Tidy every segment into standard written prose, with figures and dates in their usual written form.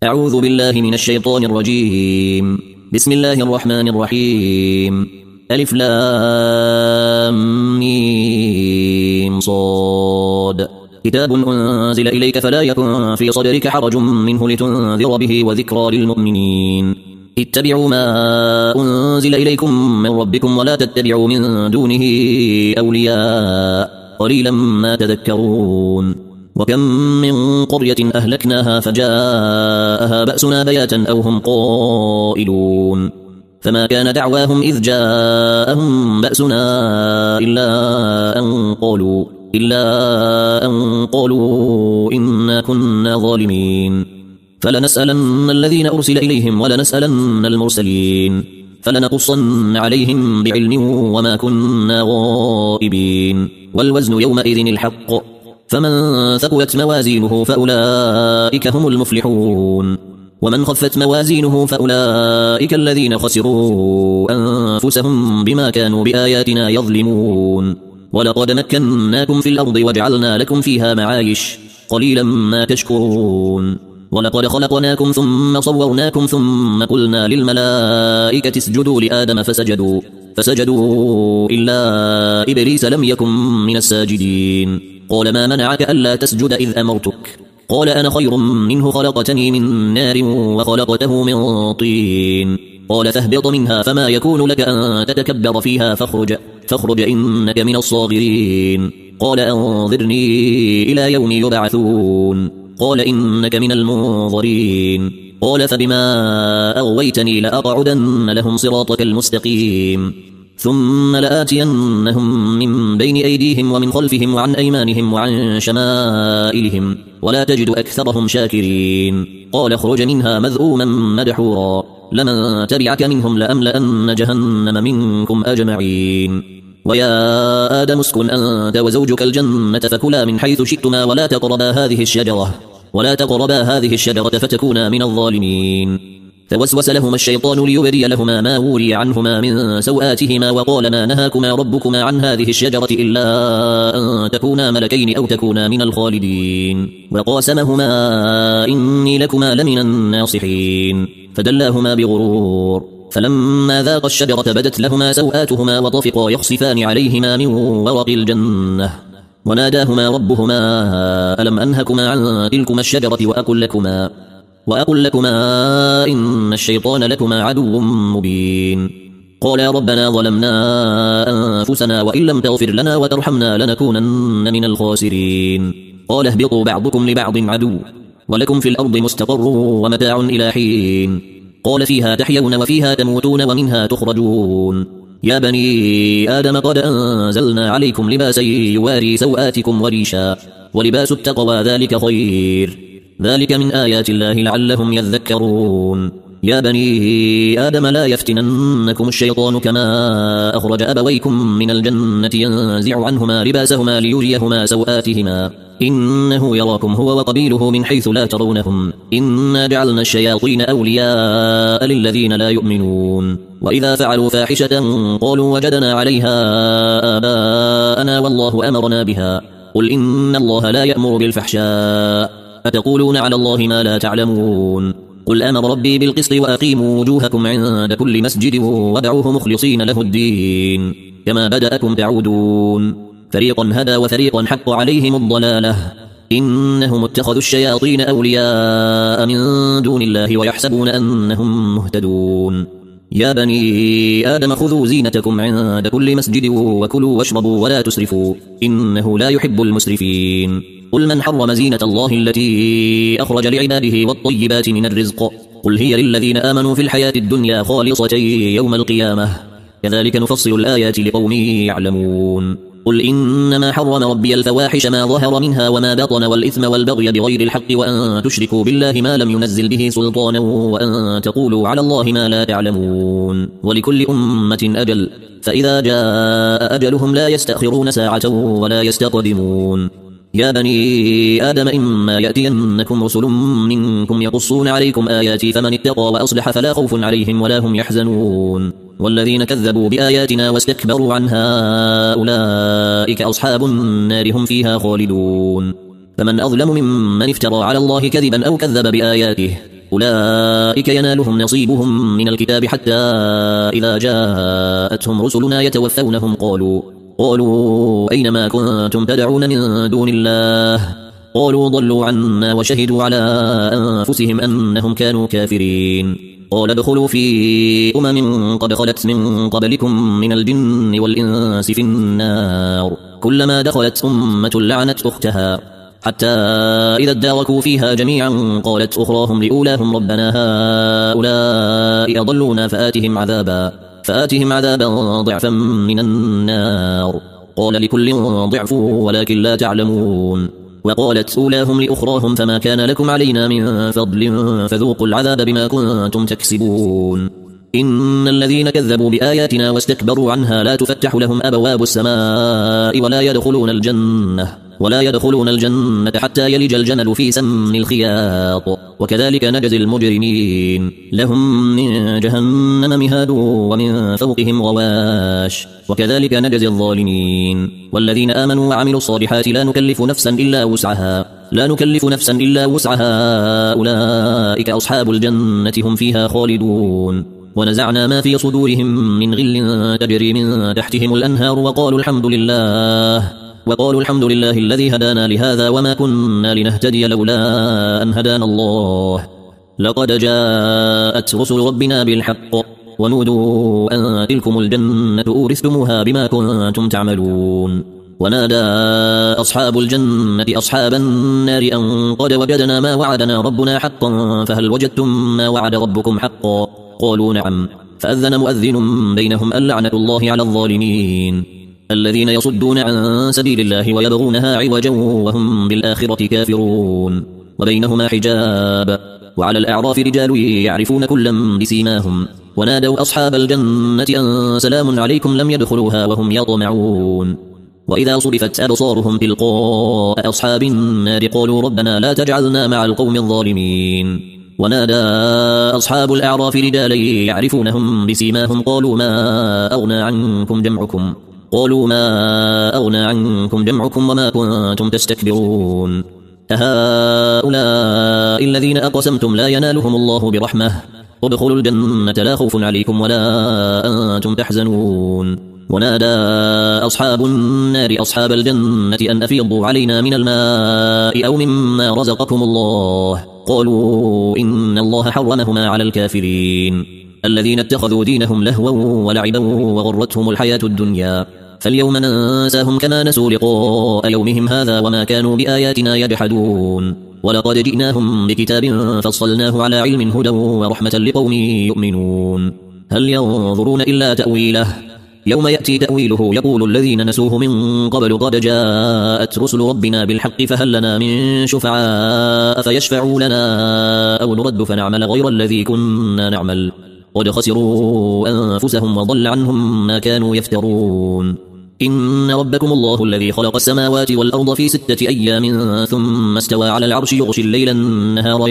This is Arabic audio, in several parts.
أعوذ بالله من الشيطان الرجيم. بسم الله الرحمن الرحيم. ألف لام ميم صاد. كتاب أنزل إليك فلا يكن في صدرك حرج منه لتنذر به وذكرى للمؤمنين. اتبعوا ما أنزل إليكم من ربكم ولا تتبعوا من دونه أولياء قليلا ما تذكرون. وكم من قرية أهلكناها فجاءها بأسنا بياتا أو هم قائلون فما كان دعواهم إذ جاءهم بأسنا إلا أن قالوا إنا كنا ظالمين. فلنسألن الذين أرسل إليهم ولنسألن المرسلين فلنقصن عليهم بعلم وما كنا غائبين. والوزن يومئذ الحق فمن ثقلت موازينه فأولئك هم المفلحون ومن خفت موازينه فأولئك الذين خسروا أنفسهم بما كانوا بآياتنا يظلمون. ولقد مكناكم في الأرض وجعلنا لكم فيها معايش قليلا ما تشكرون. ولقد خلقناكم ثم صورناكم ثم قلنا للملائكة اسجدوا لآدم فسجدوا إلا إبليس لم يكن من الساجدين. قال ما منعك ألا تسجد إذ أمرتك؟ قال أنا خير منه خلقتني من نار وخلقته من طين. قال فاهبط منها فما يكون لك أن تتكبر فيها فاخرج إنك من الصاغرين. قال أنظرني إلى يوم يبعثون. قال إنك من المنظرين. قال فبما أغويتني لأقعدن لهم صراطك المستقيم ثم لآتينهم من بين أيديهم ومن خلفهم وعن أيمانهم وعن شمائلهم ولا تجد أكثرهم شاكرين. قال اخرج منها مذءوما مدحورا لمن تبعك منهم لأملأن جهنم منكم أجمعين. ويا آدم اسكن أنت وزوجك الجنة فكلا من حيث شئتما ولا تقربا هذه الشجرة فتكونا من الظالمين. فوسوس لهما الشيطان ليبدي لهما ما وري عنهما من سوآتهما وقال ما نهاكما ربكما عن هذه الشجرة إلا أن تكونا ملكين أو تكونا من الخالدين. وقاسمهما إني لكما لمن الناصحين فدلاهما بغرور. فلما ذاقا الشجرة بدت لهما سوآتهما وطفقا يخصفان عليهما من ورق الجنة وناداهما ربهما ألم أنهكما عن تلكما الشجرة وأقل لكما إن الشيطان لكما عدو مبين. قالا ربنا ظلمنا أنفسنا وإن لم تغفر لنا وترحمنا لنكونن من الخاسرين. قال اهبطوا بعضكم لبعض عدو ولكم في الأرض مستقر ومتاع إلى حين. قال فيها تحيون وفيها تموتون ومنها تخرجون. يا بني آدم قد أنزلنا عليكم لباسا يواري سوآتكم وريشا ولباس التقوى ذلك خير ذلك من آيات الله لعلهم يذكرون. يا بني آدم لا يفتننكم الشيطان كما أخرج أبويكم من الجنة ينزع عنهما لباسهما ليريهما سوآتهما إنه يراكم هو وقبيله من حيث لا ترونهم إنا جعلنا الشياطين أولياء للذين لا يؤمنون. وإذا فعلوا فاحشة قالوا وجدنا عليها آباءنا والله أمرنا بها قل إن الله لا يأمر بالفحشاء أتقولون على الله ما لا تعلمون. قل أمر ربي بالقسط وأقيموا وجوهكم عند كل مسجد ودعوه مخلصين له الدين كما بدأكم تعودون. فريقا هدى وفريقا حق عليهم الضلالة إنهم اتخذوا الشياطين أولياء من دون الله ويحسبون أنهم مهتدون. يا بني آدم خذوا زينتكم عند كل مسجد وكلوا واشربوا ولا تسرفوا إنه لا يحب المسرفين. قل من حرم زينة الله التي أخرج لعباده والطيبات من الرزق قل هي للذين آمنوا في الحياة الدنيا خالصة يوم القيامة كذلك نفصل الآيات لقوم يعلمون. قل إنما حرم ربي الفواحش ما ظهر منها وما بطن والإثم والبغي بغير الحق وأن تشركوا بالله ما لم ينزل به سلطانا وأن تقولوا على الله ما لا تعلمون. ولكل أمة أجل فإذا جاء أجلهم لا يستأخرون ساعة ولا يستقدمون. يا بني آدم إما يأتينكم رسل منكم يقصون عليكم آياتي فمن اتقى وأصلح فلا خوف عليهم ولا هم يحزنون. والذين كذبوا بآياتنا واستكبروا عنها أولئك أصحاب النار هم فيها خالدون. فمن أظلم ممن افترى على الله كذبا أو كذب بآياته أولئك ينالهم نصيبهم من الكتاب حتى إذا جاءتهم رسلنا يتوفونهم قالوا أينما كنتم تدعون من دون الله قالوا ضلوا عنا وشهدوا على أنفسهم أنهم كانوا كافرين قال ادخلوا في قد خلت من قبلكم من الجن والإنس في النار كلما دخلت أمة لعنت أختها حتى إذا اداركوا فيها جميعا قالت أخراهم لأولاهم ربنا هؤلاء أضلونا فآتهم عذابا ضعفا من النار قال لكل ضعف ولكن لا تعلمون وقالت أولاهم لأخراهم فما كان لكم علينا من فضل فذوقوا العذاب بما كنتم تكسبون إن الذين كذبوا بآياتنا واستكبروا عنها لا تفتح لهم أبواب السماء ولا يدخلون الجنة حتى يلج الجمل في سم الخياط وكذلك نجزي المجرمين لهم من جهنم مهاد ومن فوقهم غواش وكذلك نجزي الظالمين والذين آمنوا وعملوا الصالحات لا نكلف نفسا إلا وسعها أولئك أصحاب الجنة هم فيها خالدون ونزعنا ما في صدورهم من غل تجري من تحتهم الأنهار وقالوا الحمد لله الذي هدانا لهذا وما كنا لنهتدي لولا أن هدانا الله لقد جاءت رسل ربنا بالحق ونودوا أن تلكم الجنة أورثتموها بما كنتم تعملون ونادى أصحاب الجنة أصحاب النار أن قد وجدنا ما وعدنا ربنا حقا فهل وجدتم ما وعد ربكم حقا قالوا نعم فأذن مؤذن بينهم اللعنة الله على الظالمين الذين يصدون عن سبيل الله ويبغونها عوجا وهم بالآخرة كافرون وبينهما حجاب وعلى الأعراف رجال يعرفون كلا بسيماهم ونادوا أصحاب الجنة أن سلام عليكم لم يدخلوها وهم يطمعون وإذا صرفت أبصارهم تلقاء أصحاب النار قالوا ربنا لا تجعلنا مع القوم الظالمين ونادى أصحاب الأعراف رجالا يعرفونهم بسيماهم قالوا ما أغنى عنكم جمعكم وما كنتم تستكبرون أهؤلاء الذين أقسمتم لا ينالهم الله برحمة ادخلوا الجنة لا خوف عليكم ولا أنتم تحزنون ونادى أصحاب النار أصحاب الجنة أن أفيضوا علينا من الماء أو مما رزقكم الله قالوا إن الله حرمهما على الكافرين الذين اتخذوا دينهم لهوا ولعبا وغرتهم الحياة الدنيا فاليوم ننساهم كما نسوا لقاء يومهم هذا وما كانوا بآياتنا يجحدون ولقد جئناهم بكتاب فصلناه على علم هدى ورحمة لقوم يؤمنون هل ينظرون إلا تأويله يوم يأتي تأويله يقول الذين نسوه من قبل قد جاءت رسل ربنا بالحق فهل لنا من شفعاء فيشفعوا لنا أو نرد فنعمل غير الذي كنا نعمل قد خسروا أنفسهم وضل عنهم ما كانوا يفترون إن ربكم الله الذي خلق السماوات والأرض في 6 أيام ثم استوى على العرش يغشي الليل النهار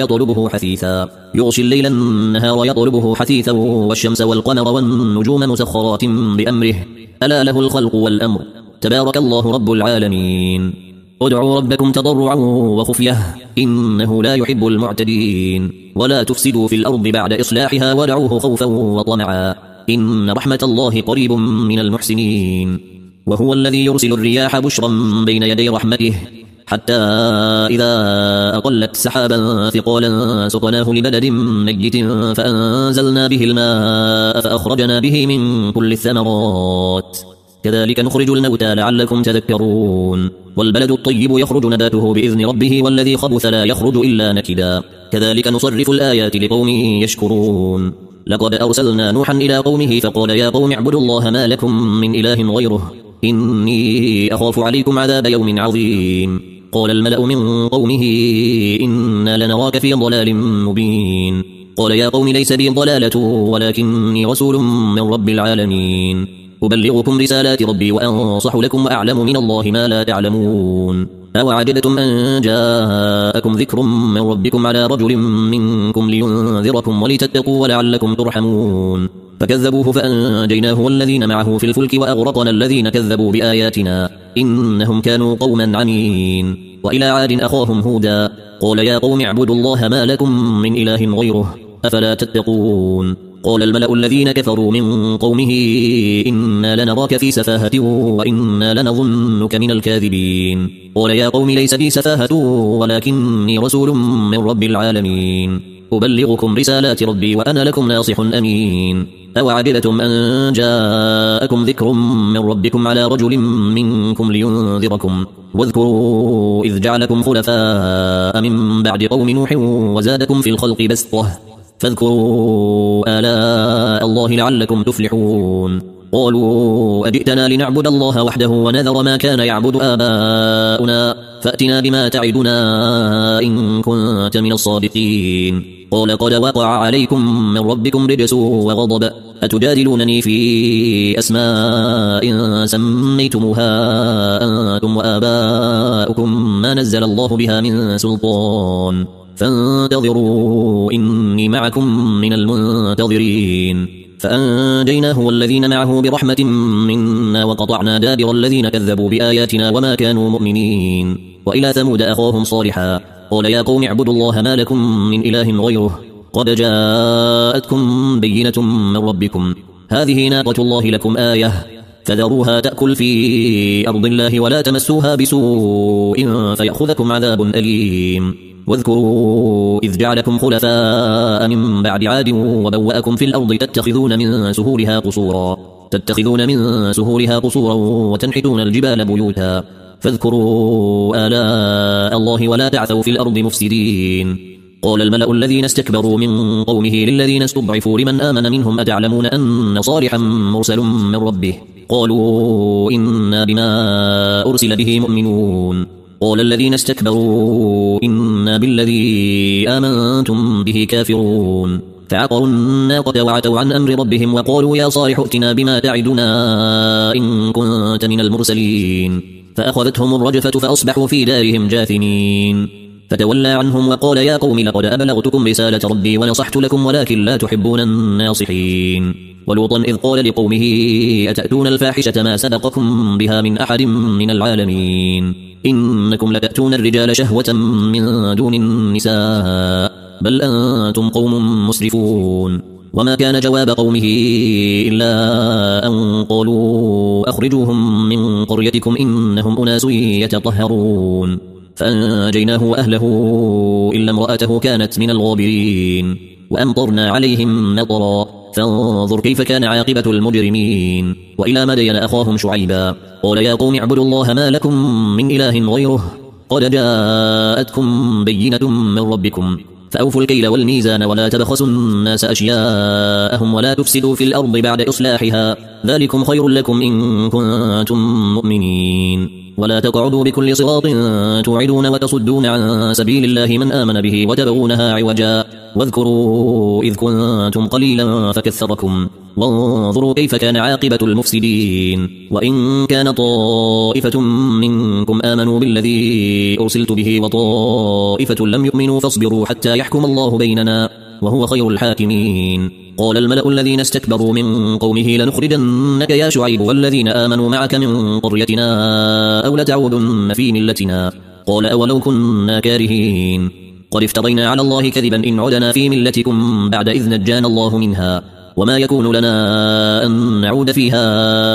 يطلبه حثيثا والشمس والقمر والنجوم مسخرات بأمره ألا له الخلق والأمر تبارك الله رب العالمين ادعوا ربكم تضرعا وخفية إنه لا يحب المعتدين ولا تفسدوا في الأرض بعد إصلاحها ودعوه خوفا وطمعا إن رحمة الله قريب من المحسنين وهو الذي يرسل الرياح بشرا بين يدي رحمته حتى إذا أقلت سحابا ثقالا سقناه لبلد ميت فأنزلنا به الماء فأخرجنا به من كل الثمرات كذلك نخرج الموتى لعلكم تذكرون والبلد الطيب يخرج نباته بإذن ربه والذي خبث لا يخرج إلا نكدا كذلك نصرف الآيات لقوم يشكرون لقد أرسلنا نوحا إلى قومه فقال يا قوم اعبدوا الله ما لكم من إله غيره إني أخاف عليكم عذاب يوم عظيم قال الملأ من قومه إنا لنراك في ضلال مبين قال يا قوم ليس بي ضلالة ولكني رسول من رب العالمين أبلغكم رسالات ربي وأنصح لكم وأعلم من الله ما لا تعلمون أوعجبتم أن جاءكم ذكر من ربكم على رجل منكم لينذركم ولتتقوا ولعلكم ترحمون فكذبوه فأنجيناه والذين معه في الفلك وأغرقنا الذين كذبوا بآياتنا إنهم كانوا قوما عمين. وإلى عاد أخاهم هودا قال يا قوم اعبدوا الله ما لكم من إله غيره أفلا تتقون. قال الملأ الذين كفروا من قومه إنا لنراك في سفاهة وإنا لنظنك من الكاذبين. قال يا قوم ليس بي سفاهة ولكني رسول من رب العالمين أبلغكم رسالات ربي وأنا لكم ناصح أمين. أوعجبتم أن جاءكم ذكر من ربكم على رجل منكم لينذركم واذكروا إذ جعلكم خلفاء من بعد قوم نوح وزادكم في الخلق بسطة فاذكروا آلاء الله لعلكم تفلحون. قالوا أجئتنا لنعبد الله وحده ونذر ما كان يعبد آباؤنا فأتنا بما تعدنا إن كنت من الصادقين. قال قد وقع عليكم من ربكم رجس وغضب أتجادلونني في أسماء سميتموها أنتم وآباؤكم ما نزل الله بها من سلطان فانتظروا إني معكم من المنتظرين. فأنجيناه والذين معه برحمة منا وقطعنا دابر الذين كذبوا بآياتنا وما كانوا مؤمنين. وإلى ثمود أخاهم صالحا قال يا قوم اعبدوا الله ما لكم من إله غيره قد جاءتكم بينة من ربكم هذه ناقة الله لكم آية فذروها تأكل في أرض الله ولا تمسوها بسوء فيأخذكم عذاب أليم. واذكروا إذ جعلكم خلفاء من بعد عاد وبوأكم في الأرض تتخذون من سهولها قصورا وتنحتون الجبال بيوتا فاذكروا آلاء الله ولا تعثوا في الأرض مفسدين. قال الملأ الذين استكبروا من قومه للذين استضعفوا لمن آمن منهم أتعلمون أن صالحا مرسل من ربه قالوا إنا بما أرسل به مؤمنون. قال الذين استكبروا إنا بالذي آمنتم به كافرون. فعقروا الناقة وعتوا عن أمر ربهم وقالوا يا صالح ائتنا بما تعدنا إن كنت من المرسلين. فأخذتهم الرجفة فأصبحوا في دارهم جاثمين. فتولى عنهم وقال يا قوم لقد أبلغتكم رسالة ربي ونصحت لكم ولكن لا تحبون الناصحين. ولوطا إذ قال لقومه أتأتون الفاحشة ما سبقكم بها من أحد من العالمين إنكم لتأتون الرجال شهوة من دون النساء بل أنتم قوم مسرفون. وما كان جواب قومه إلا أن قالوا أخرجوهم من قريتكم إنهم أناس يتطهرون. فأنجيناه وأهله إلا امرأته كانت من الغابرين. وأمطرنا عليهم مطرا فانظر كيف كان عاقبة المجرمين. وإلى مدين أخاهم شعيبا قال يا قوم اعبدوا الله ما لكم من إله غيره قد جاءتكم بينة من ربكم فأوفوا الكيل والميزان ولا تبخسوا الناس أشياءهم ولا تفسدوا في الأرض بعد إصلاحها ذلكم خير لكم إن كنتم مؤمنين. ولا تقعدوا بكل صراط توعدون وتصدون عن سبيل الله من آمن به وتبغونها عوجا واذكروا إذ كنتم قليلا فكثركم وانظروا كيف كان عاقبة المفسدين. وإن كان طائفة منكم آمنوا بالذي أرسلت به وطائفة لم يؤمنوا فاصبروا حتى يحكم الله بيننا وهو خير الحاكمين. قال الملأ الذين استكبروا من قومه لنخرجنك يا شعيب والذين آمنوا معك من قريتنا أو لتعودن في ملتنا قال أولو كنا كارهين قد افترينا على الله كذبا إن عدنا في ملتكم بعد إذ نجانا الله منها وما يكون لنا أن نعود فيها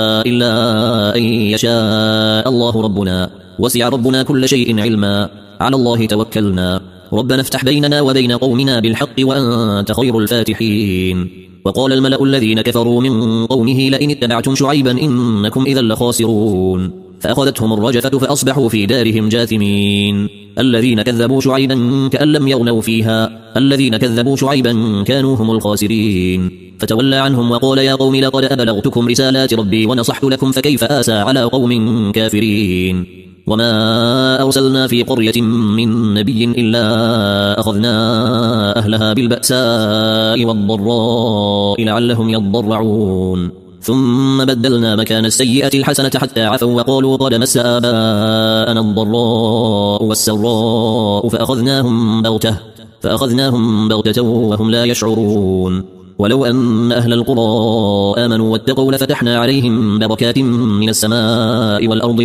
إلا أن يشاء الله ربنا وسع ربنا كل شيء علما على الله توكلنا ربنا افتح بيننا وبين قومنا بالحق وأنت خير الفاتحين. وقال الملأ الذين كفروا من قومه لئن اتبعتم شعيبا إنكم إذا لخاسرون. فأخذتهم الرجفة فأصبحوا في دارهم جاثمين. الذين كذبوا شعيبا كأن لم يغنوا فيها الذين كذبوا شعيبا كانوا هم الخاسرين. فتولى عنهم وقال يا قوم لقد أبلغتكم رسالات ربي ونصحت لكم فكيف آسى على قوم كافرين. وما أرسلنا في قرية من نبي إلا أخذنا أهلها بالبأساء والضراء لعلهم يضرعون ثم بدلنا مكان السيئة الحسنة حتى عفوا وقالوا قد مس آباءنا الضراء والسراء فأخذناهم بغتة وهم لا يشعرون. ولو أن أهل القرى آمنوا واتقوا لفتحنا عليهم بركات من السماء والأرض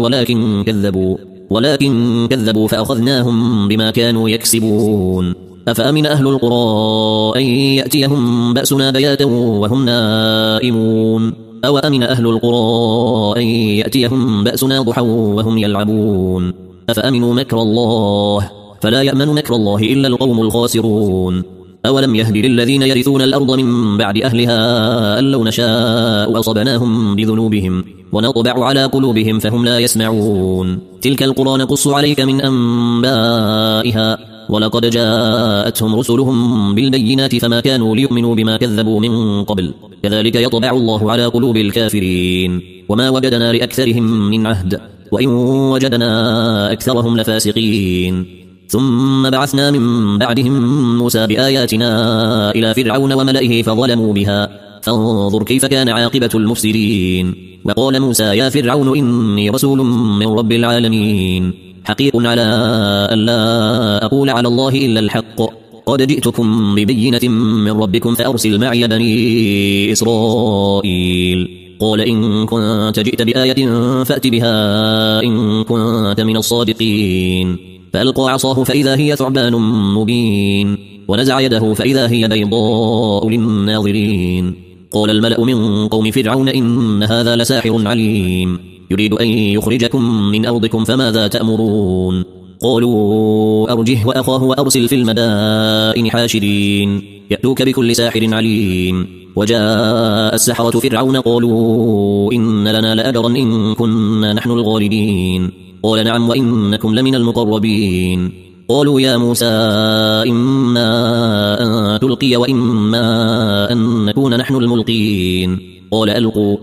ولكن كذبوا فأخذناهم بما كانوا يكسبون. أفأمن أهل القرى أن يأتيهم بأسنا بياتا وهم نائمون أو أمن أهل القرى أن يأتيهم بأسنا ضحى وهم يلعبون أفأمنوا مكر الله فلا يأمن مكر الله إلا القوم الخاسرون. أولم يهد للذين يرثون الأرض من بعد أهلها أن لو نشاء أصبناهم بذنوبهم ونطبع على قلوبهم فهم لا يسمعون. تلك القرى نقص عليك من أنبائها ولقد جاءتهم رسلهم بالبينات فما كانوا ليؤمنوا بما كذبوا من قبل كذلك يطبع الله على قلوب الكافرين. وما وجدنا لأكثرهم من عهد وإن وجدنا أكثرهم لفاسقين. ثم بعثنا من بعدهم موسى بآياتنا إلى فرعون وملئه فظلموا بها فانظر كيف كان عاقبة المفسدين. وقال موسى يا فرعون إني رسول من رب العالمين حقيق على أن لا أقول على الله إلا الحق قد جئتكم ببينة من ربكم فأرسل معي بني إسرائيل. قال إن كنت جئت بآية فأت بها إن كنت من الصادقين. فألقى عصاه فإذا هي ثعبان مبين ونزع يده فإذا هي بيضاء للناظرين. قال الملأ من قوم فرعون إن هذا لساحر عليم يريد أن يخرجكم من أرضكم فماذا تأمرون. قالوا أرجه وأخاه وأرسل في المدائن حاشرين يأتوك بكل ساحر عليم. وجاء السحرة فرعون قالوا إن لنا لأجرا إن كنا نحن الغالبين. قال نعم وإنكم لمن المقربين. قالوا يا موسى إما أن تلقي وإما أن نكون نحن الملقين. قال ألقوا.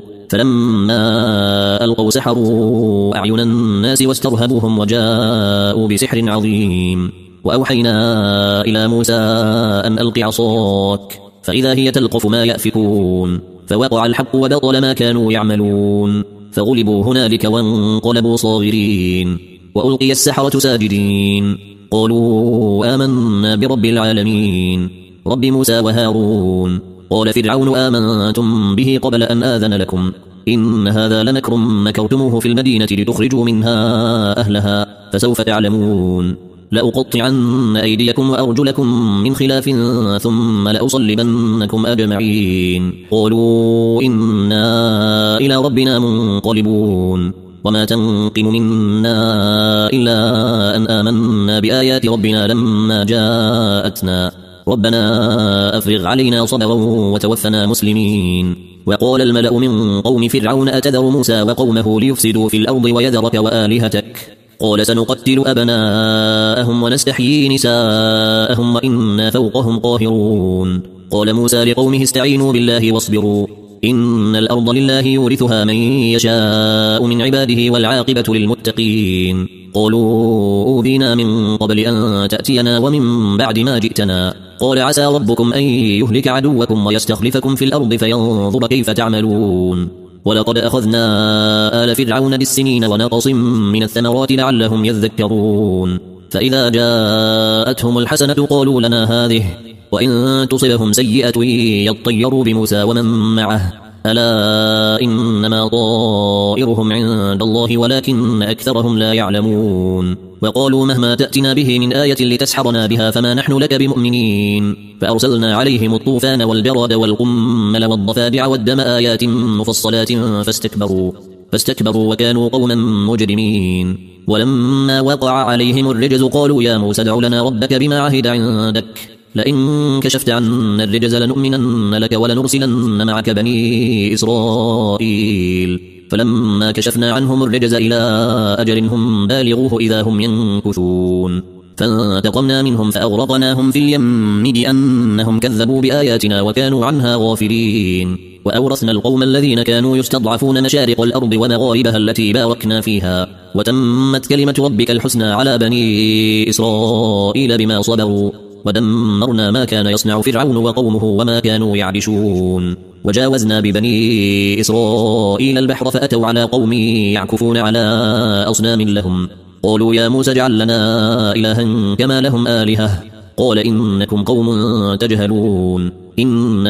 فلما ألقوا سحروا أعين الناس واسترهبوهم وجاءوا بسحر عظيم. وأوحينا إلى موسى أن ألق عصاك فإذا هي تلقف ما يأفكون. فوقع الحق وبطل ما كانوا يعملون فغلبوا هنالك وانقلبوا صاغرين. وألقي السحرة ساجدين قالوا آمنا برب العالمين رب موسى وهارون. قال فرعون آمنتم به قبل أن آذن لكم إن هذا لمكر مكرتموه في المدينة لتخرجوا منها أهلها فسوف تعلمون. لأقطعن أيديكم وأرجلكم من خلاف ثم لأصلبنكم أجمعين. قالوا إنا إلى ربنا منقلبون. وما تنقم منا إلا أن آمنا بآيات ربنا لما جاءتنا ربنا أفرغ علينا صبرا وتوفنا مسلمين. وقال الملأ من قوم فرعون أتذر موسى وقومه ليفسدوا في الأرض ويذرك وآلهتك قال سنقتل أبناءهم ونستحيي نساءهم وإنا فوقهم قاهرون. قال موسى لقومه استعينوا بالله واصبروا إن الأرض لله يورثها من يشاء من عباده والعاقبة للمتقين. قالوا أوذينا من قبل أن تأتينا ومن بعد ما جئتنا قال عسى ربكم أن يهلك عدوكم ويستخلفكم في الأرض فينظر كيف تعملون. ولقد أخذنا آل فرعون بالسنين ونقص من الثمرات لعلهم يذكرون. فإذا جاءتهم الحسنة قالوا لنا هذه وإن تصبهم سيئة يطيروا بموسى ومن معه ألا إنما طائرهم عند الله ولكن أكثرهم لا يعلمون. وقالوا مهما تأتنا به من آية لتسحرنا بها فما نحن لك بمؤمنين. فأرسلنا عليهم الطوفان والجراد والقمل والضفادع والدم آيات مفصلات فاستكبروا وكانوا قوما مجرمين. ولما وقع عليهم الرجز قالوا يا موسى ادع لنا ربك بما عهد عندك لئن كشفت عنا الرجز لنؤمنن لك ولنرسلن معك بني إسرائيل. فلما كشفنا عنهم الرجز إلى أجل هم بالغوه إذا هم ينكثون فانتقمنا منهم فأغرقناهم في اليم بأنهم كذبوا بآياتنا وكانوا عنها غافلين. وأورثنا القوم الذين كانوا يستضعفون مشارق الأرض ومغاربها التي باركنا فيها وتمت كلمة ربك الحسنى على بني إسرائيل بما صبروا ودمرنا ما كان يصنع فرعون وقومه وما كانوا يعرشون. وجاوزنا ببني إسرائيل البحر فأتوا على قوم يعكفون على أصنام لهم قالوا يا موسى اجعل لنا إلها كما لهم آلهة قال إنكم قوم تجهلون إن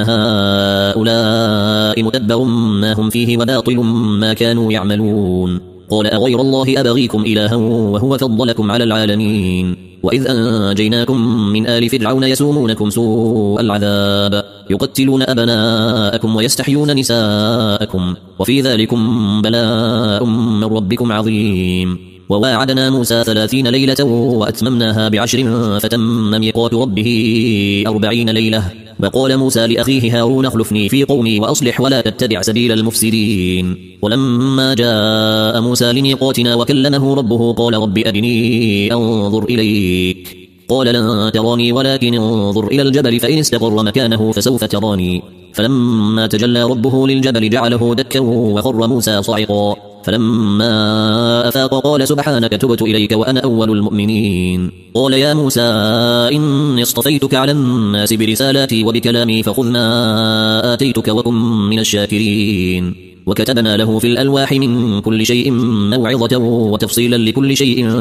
هؤلاء متبر ما هم فيه وباطل ما كانوا يعملون قال أغير الله أبغيكم إلها وهو فضلكم على العالمين وإذ أنجيناكم من آل فرعون يسومونكم سوء العذاب يقتلون أبناءكم ويستحيون نساءكم وفي ذلكم بلاء من ربكم عظيم وواعدنا موسى 30 ليلة وأتممناها ب10 فتم ميقات ربه 40 ليلة وقال موسى لأخيه هارون اخلفني في قومي وأصلح ولا تتبع سبيل المفسدين ولما جاء موسى لميقاتنا وكلمه ربه قال رب أرني أنظر إليك قال لن تراني ولكن انظر إلى الجبل فإن استقر مكانه فسوف تراني فلما تجلى ربه للجبل جعله دكا وخر موسى صعقا فلما أفاق قال سبحانك تبت إليك وأنا أول المؤمنين قال يا موسى إني اصطفيتك على الناس برسالاتي وبكلامي فخذ ما آتيتك وكن من الشاكرين وكتبنا له في الألواح من كل شيء موعظة وتفصيلا لكل شيء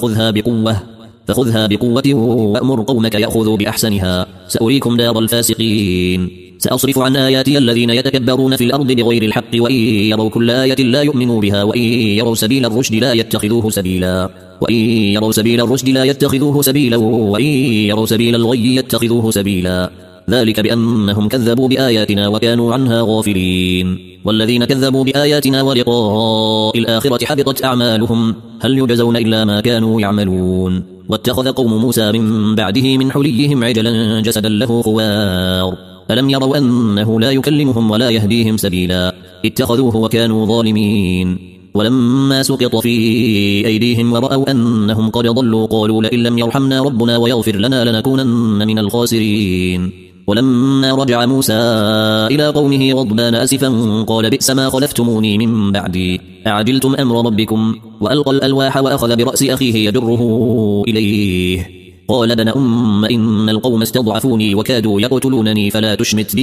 فخذها بقوة وأمر قومك يأخذوا بأحسنها سأريكم دار الفاسقين سأصرف عن آياتي الذين يتكبرون في الأرض بغير الحق وإن يروا كل آية لا يؤمنوا بها وإن يروا سبيل الرشد لا يتخذوه سبيلا وإن يروا سبيل الغي يتخذوه سبيلا ذلك بأنهم كذبوا بآياتنا وكانوا عنها غافلين والذين كذبوا بآياتنا ولقاء الآخرة حبطت أعمالهم هل يجزون إلا ما كانوا يعملون واتخذ قوم موسى من بعده من حليهم عجلا جسدا له خوار ألم يروا أنه لا يكلمهم ولا يهديهم سبيلا اتخذوه وكانوا ظالمين ولما سقط في أيديهم ورأوا أنهم قد ضلوا قالوا لئن لم يرحمنا ربنا ويغفر لنا لنكونن من الخاسرين ولما رجع موسى إلى قومه غضبان أسفا قال بئس ما خلفتموني من بعدي أعجلتم أمر ربكم وألقى الألواح وأخذ برأس أخيه يجره إليه قال ابن إن القوم استضعفوني وكادوا يقتلونني فلا تشمت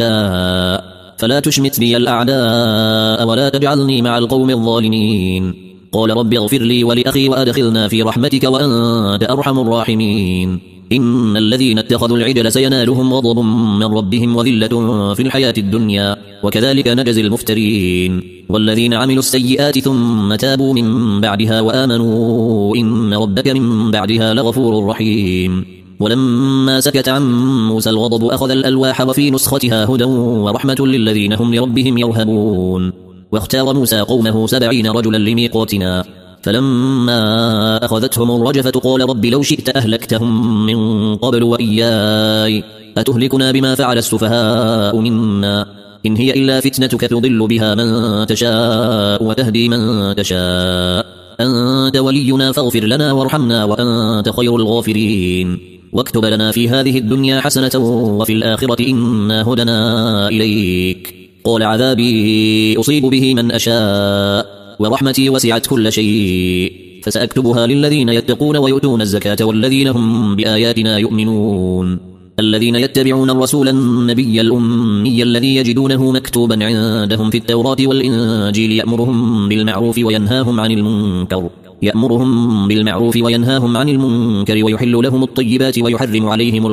بي الأعداء ولا تجعلني مع القوم الظالمين قال رب اغفر لي ولأخي وأدخلنا في رحمتك وأنت أرحم الراحمين إن الذين اتخذوا العجل سينالهم غضب من ربهم وذلة في الحياة الدنيا وكذلك نجزي المفترين والذين عملوا السيئات ثم تابوا من بعدها وآمنوا إن ربك من بعدها لغفور رحيم ولما سكت عن موسى الغضب أخذ الألواح وفي نسختها هدى ورحمة للذين هم لربهم يرهبون واختار موسى قومه 70 رجلا لميقاتنا فلما أخذتهم الرجفة قال رب لو شئت أهلكتهم من قبل وإياي أتهلكنا بما فعل السفهاء منا إن هي إلا فتنتك تضل بها من تشاء وتهدي من تشاء أنت ولينا فاغفر لنا وارحمنا وأنت خير الغافرين واكتب لنا في هذه الدنيا حسنة وفي الآخرة إنا هدنا إليك قال عذابي أصيب به من أشاء ورحمتي وسعت كل شيء فسأكتبها للذين يتقون ويؤتون الزكاة والذين هم بآياتنا يؤمنون الذين يتبعون الرسول النبي الأمي الذي يجدونه مكتوبا عندهم في التوراة والإنجيل يأمرهم بالمعروف وينهاهم عن المنكر ويحل لهم الطيبات ويحرم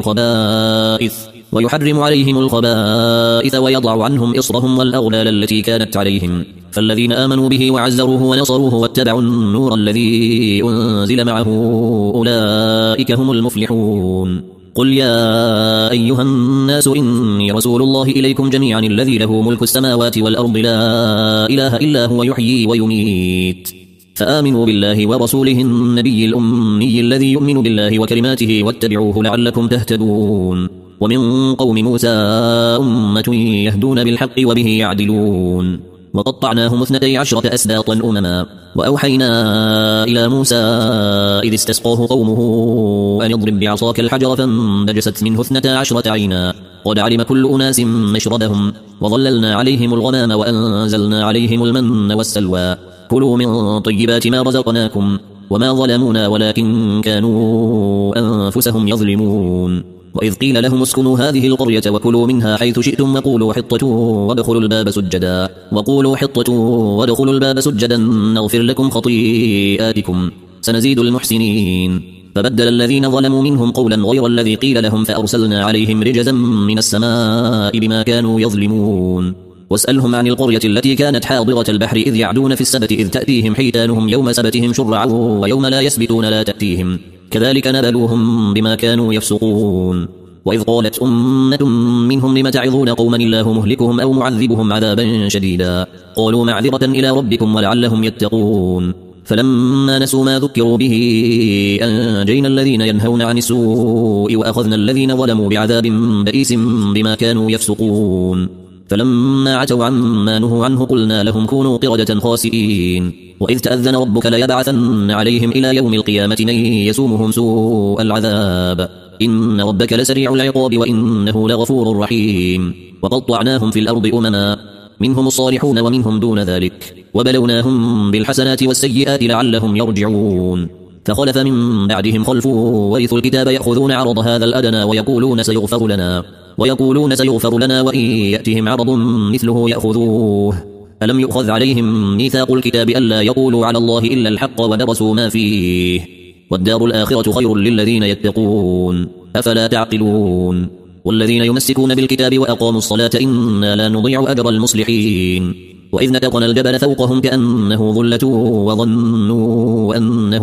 عليهم الخبائث ويضع عنهم إصرهم والأغلال التي كانت عليهم فالذين آمنوا به وعزروه ونصروه واتبعوا النور الذي أنزل معه أولئك هم المفلحون قل يا أيها الناس إني رسول الله إليكم جميعا الذي له ملك السماوات والأرض لا إله إلا هو يحيي ويميت فآمنوا بالله ورسوله النبي الأمي الذي يؤمن بالله وكلماته واتبعوه لعلكم تهتدون ومن قوم موسى أمة يهدون بالحق وبه يعدلون وقطعناهم 12 أسباطا أمما وأوحينا إلى موسى إذ استسقاه قومه أن اضرب بعصاك الحجر فانبجست منه 12 عينا قد علم كل أناس مشربهم وظللنا عليهم الغمام وأنزلنا عليهم المن والسلوى كلوا من طيبات ما رزقناكم وما ظلمونا ولكن كانوا أنفسهم يظلمون وإذ قيل لهم اسكنوا هذه القرية وكلوا منها حيث شئتم وقولوا حطة وادخلوا الباب سجدا نغفر لكم خطيئاتكم سنزيد المحسنين فبدل الذين ظلموا منهم قولا غير الذي قيل لهم فأرسلنا عليهم رجزا من السماء بما كانوا يظلمون واسألهم عن القرية التي كانت حاضرة البحر إذ يعدون في السبت إذ تأتيهم حيتانهم يوم سبتهم شرعا ويوم لا يسبتون لا تأتيهم كذلك نبلوهم بما كانوا يفسقون وإذ قالت أمة منهم لم تعظون قوما الله مهلكهم أو معذبهم عذابا شديدا قالوا معذرة إلى ربكم ولعلهم يتقون فلما نسوا ما ذكروا به أنجينا الذين ينهون عن السوء وأخذنا الذين ظلموا بعذاب بئيس بما كانوا يفسقون فلما عتوا عما نهوا عنه قلنا لهم كونوا قردة خاسئين وإذ تأذن ربك ليبعثن عليهم إلى يوم القيامة من يسومهم سوء العذاب إن ربك لسريع العقاب وإنه لغفور رحيم وقطعناهم في الأرض أمما منهم الصالحون ومنهم دون ذلك وبلوناهم بالحسنات والسيئات لعلهم يرجعون فخلف من بعدهم خلف ورثوا الكتاب يأخذون عرض هذا الأدنى ويقولون سيغفر لنا وإن يأتهم عرض مثله يأخذوه ألم يؤخذ عليهم ميثاق الكتاب ألا يقولوا على الله إلا الحق ودرسوا ما فيه والدار الآخرة خير للذين يتقون أفلا تعقلون والذين يمسكون بالكتاب وأقاموا الصلاة إنا لا نضيع أجر المصلحين وإذ نتقنا الجبل فوقهم كأنه ظلة وظنوا أنه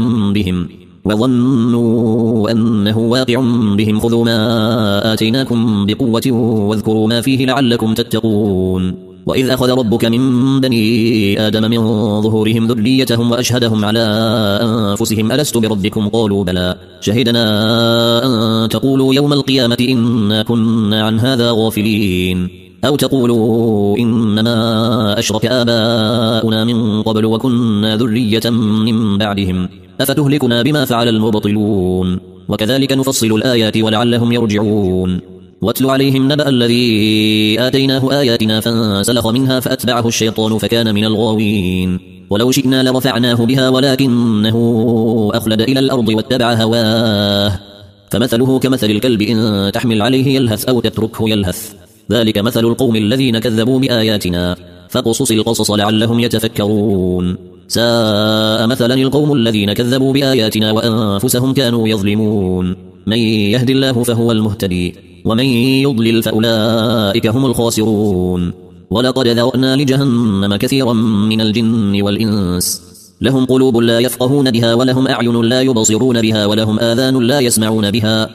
واقع بهم خذوا ما آتيناكم بقوة واذكروا ما فيه لعلكم تتقون وإذ أخذ ربك من بني آدم من ظهورهم ذريتهم وأشهدهم على أنفسهم ألست بربكم قالوا بلى شهدنا أن تقولوا يوم القيامة إنا كنا عن هذا غافلين أو تقولوا إنما أشرك آباؤنا من قبل وكنا ذرية من بعدهم أفتهلكنا بما فعل المبطلون وكذلك نفصل الآيات ولعلهم يرجعون واتل عليهم نبأ الذي آتيناه آياتنا فانسلخ منها فأتبعه الشيطان فكان من الغاوين ولو شئنا لرفعناه بها ولكنه أخلد إلى الأرض واتبع هواه فمثله كمثل الكلب إن تحمل عليه يلهث أو تتركه يلهث ذلك مثل القوم الذين كذبوا بآياتنا فاقصص القصص لعلهم يتفكرون ساء مثلا القوم الذين كذبوا بآياتنا وأنفسهم كانوا يظلمون من يهد الله فهو المهتدي ومن يضلل فأولئك هم الخاسرون ولقد ذرأنا لجهنم كثيرا من الجن والإنس لهم قلوب لا يفقهون بها ولهم أعين لا يبصرون بها ولهم آذان لا يسمعون بها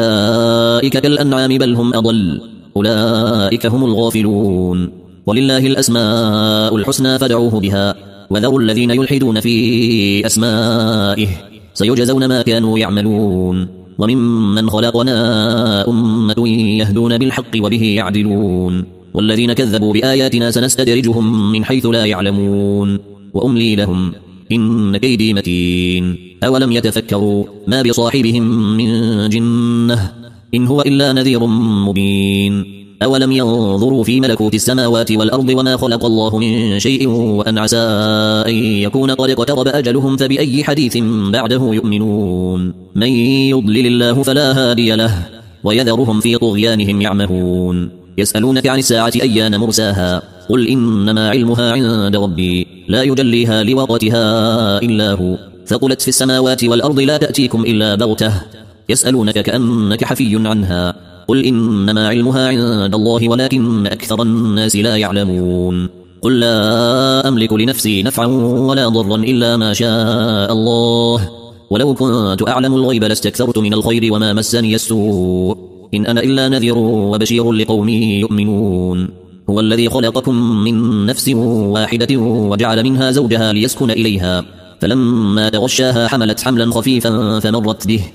أولئك كالأنعام بل هم أضل أولئك هم الغافلون ولله الأسماء الحسنى فادعوه بها وذروا الذين يلحدون في أسمائه سيجزون ما كانوا يعملون وممن خلقنا أمة يهدون بالحق وبه يعدلون والذين كذبوا بآياتنا سنستدرجهم من حيث لا يعلمون وأملي لهم إن كيدي متين أولم يتفكروا ما بصاحبهم من جنة إن هو إلا نذير مبين أولم ينظروا في ملكوت السماوات والأرض وما خلق الله من شيء وأن عسى أن يكون قد اقترب أجلهم فبأي حديث بعده يؤمنون من يضلل الله فلا هادي له ويذرهم في طغيانهم يعمهون يسألونك عن الساعة أيان مرساها قل إنما علمها عند ربي لا يجليها لوقتها إلا هو ثقلت في السماوات والأرض لا تأتيكم إلا بغتة يسألونك كأنك حفي عنها قل إنما علمها عند الله ولكن أكثر الناس لا يعلمون قل لا أملك لنفسي نفعا ولا ضرا إلا ما شاء الله ولو كنت أعلم الغيب لاستكثرت من الخير وما مسني السوء إن أنا إلا نذير وبشير لقوم يؤمنون هو الذي خلقكم من نفس واحدة وجعل منها زوجها ليسكن إليها فلما تغشاها حملت حملا خفيفا فمرت به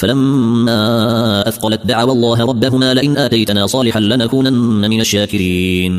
فلما أثقلت دعوا الله ربهما لئن آتيتنا صالحا لنكونن من الشاكرين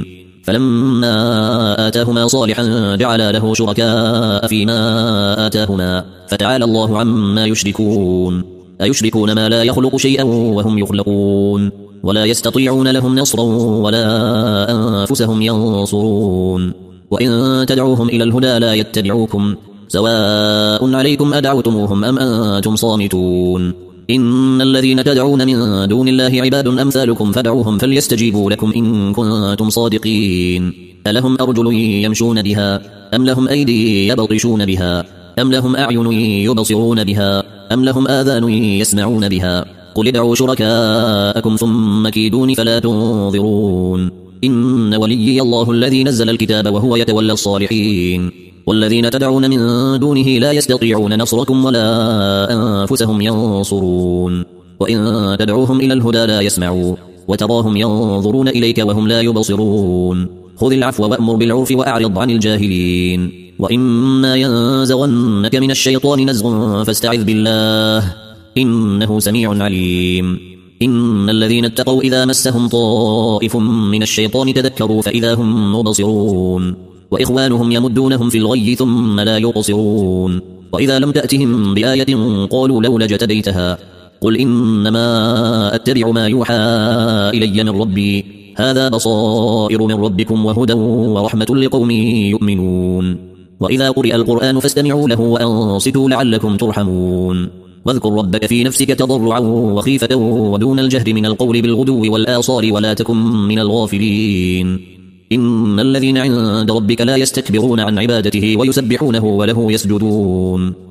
فلما آتاهما صالحا جعلا له شركاء فيما آتاهما فتعالى الله عما يشركون أيشركون ما لا يخلق شيئا وهم يخلقون ولا يستطيعون لهم نصرا ولا أنفسهم ينصرون وإن تدعوهم إلى الهدى لا يتبعوكم سواء عليكم أدعوتموهم أم أنتم صامتون إن الذين تدعون من دون الله عباد أمثالكم فدعوهم فليستجيبوا لكم إن كنتم صادقين ألهم أرجل يمشون بها أم لهم أيدي يبطشون بها أم لهم أعين يبصرون بها أم لهم آذان يسمعون بها قل ادعوا شركاءكم ثم كيدون فلا تنظرون إن وليي الله الذي نزل الكتاب وهو يتولى الصالحين والذين تدعون من دونه لا يستطيعون نصركم ولا أنفسهم ينصرون وإن تدعوهم إلى الهدى لا يسمعوا وتراهم ينظرون إليك وهم لا يبصرون خذ العفو وأمر بالعرف وأعرض عن الجاهلين وإما ينزغنك من الشيطان نزغ فاستعذ بالله إنه سميع عليم إن الذين اتقوا إذا مسهم طائف من الشيطان تذكروا فإذا هم مبصرون وإخوانهم يمدونهم في الغي ثم لا يقصرون وإذا لم تأتهم بآية قالوا لولا اجتبيتها قل إنما أتبع ما يوحى إلي من ربي هذا بصائر من ربكم وهدى ورحمة لقوم يؤمنون وإذا قرئ القرآن فاستمعوا له وأنصتوا لعلكم ترحمون واذكر ربك في نفسك تضرعا وخيفة ودون الجهر من القول بالغدو والآصال ولا تكن من الغافلين إن الذين عند ربك لا يستكبرون عن عبادته ويسبحونه وله يسجدون